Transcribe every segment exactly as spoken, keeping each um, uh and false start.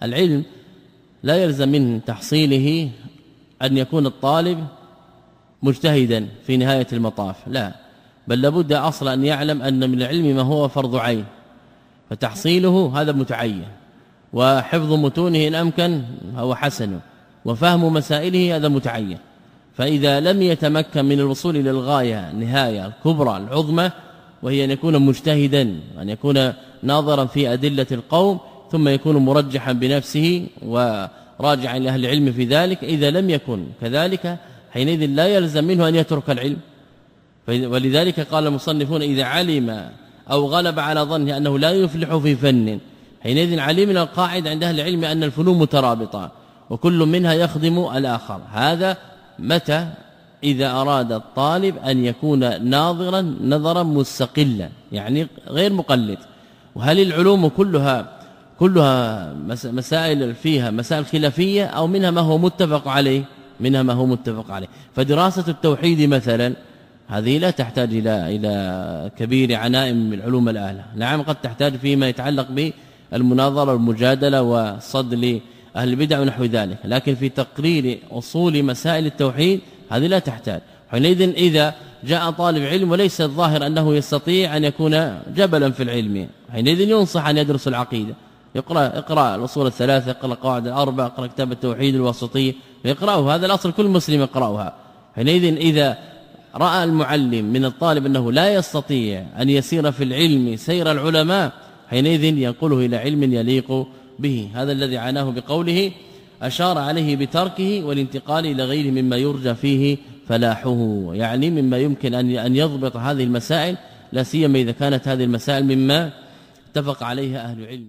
العلم لا يلزم من تحصيله أن يكون الطالب مجتهدا في نهاية المطاف، لا، بل لابد أصلا أن يعلم أن من العلم ما هو فرض عين، فتحصيله هذا متعين، وحفظ متونه إن أمكن هو حسن، وفهم مسائله هذا متعين. فإذا لم يتمكن من الوصول إلى الغاية نهاية الكبرى العظمى، وهي أن يكون مجتهدا، أن يكون ناظرا في أدلة القوم، ثم يكون مرجحا بنفسه وراجعا لأهل العلم في ذلك، إذا لم يكن كذلك حينئذ لا يلزم منه أن يترك العلم. ولذلك قال المصنفون إذا علم أو غلب على ظنه أنه لا يفلح في فن، حينئذ علمنا القاعدة عند أهل العلم أن الفنون مترابطة وكل منها يخدم الآخر. هذا متى؟ إذا أراد الطالب أن يكون ناظرا نظرا مستقلا، يعني غير مقلد. وهل العلوم كلها كلها مسائل فيها مسائل خلافية أو منها ما هو متفق عليه؟ منها ما هو متفق عليه. فدراسة التوحيد مثلا هذه لا تحتاج إلى إلى كبير عناء من العلوم الآلة، نعم قد تحتاج فيما يتعلق بالمناظرة والمجادلة وصد لأهل البدع ونحو ذلك، لكن في تقرير أصول مسائل التوحيد هذه لا تحتاج. حينئذ إذا جاء طالب علم وليس الظاهر أنه يستطيع أن يكون جبلا في العلم، حينئذ ينصح أن يدرس العقيدة، يقرأ اقرأ الأصول الثلاثة، اقرأ القواعد الأربع، اقرأ كتاب التوحيد الواسطية، يقرأه، هذا الأصل كل مسلم يقرأها. حينئذ إذا رأى المعلم من الطالب أنه لا يستطيع أن يسير في العلم سير العلماء، حينئذ ينقله إلى علم يليق به. هذا الذي عناه بقوله أشار عليه بتركه والانتقال إلى غيره مما يرجى فيه فلاحه، يعني مما يمكن أن يضبط هذه المسائل، لا سيما إذا كانت هذه المسائل مما اتفق عليها أهل العلم.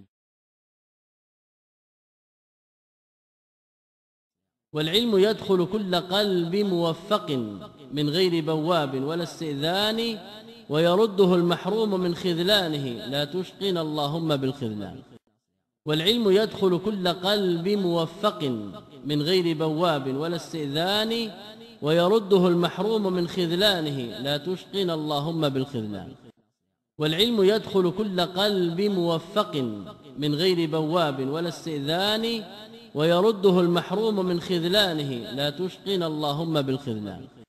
والعلم يدخل كل قلب موفق من غير بواب ولا استئذان، ويرده المحروم من خذلانه لا تشقنا اللهم بالخذلان. والعلم يدخل كل قلب موفق من غير بواب ولا استئذان، ويرده المحروم من خذلانه لا تشقنا اللهم بالخذلان. والعلم يدخل كل قلب موفق من غير بواب ولا استئذان، ويرده المحروم من خذلانه لا تشقنا اللهم بالخذلان.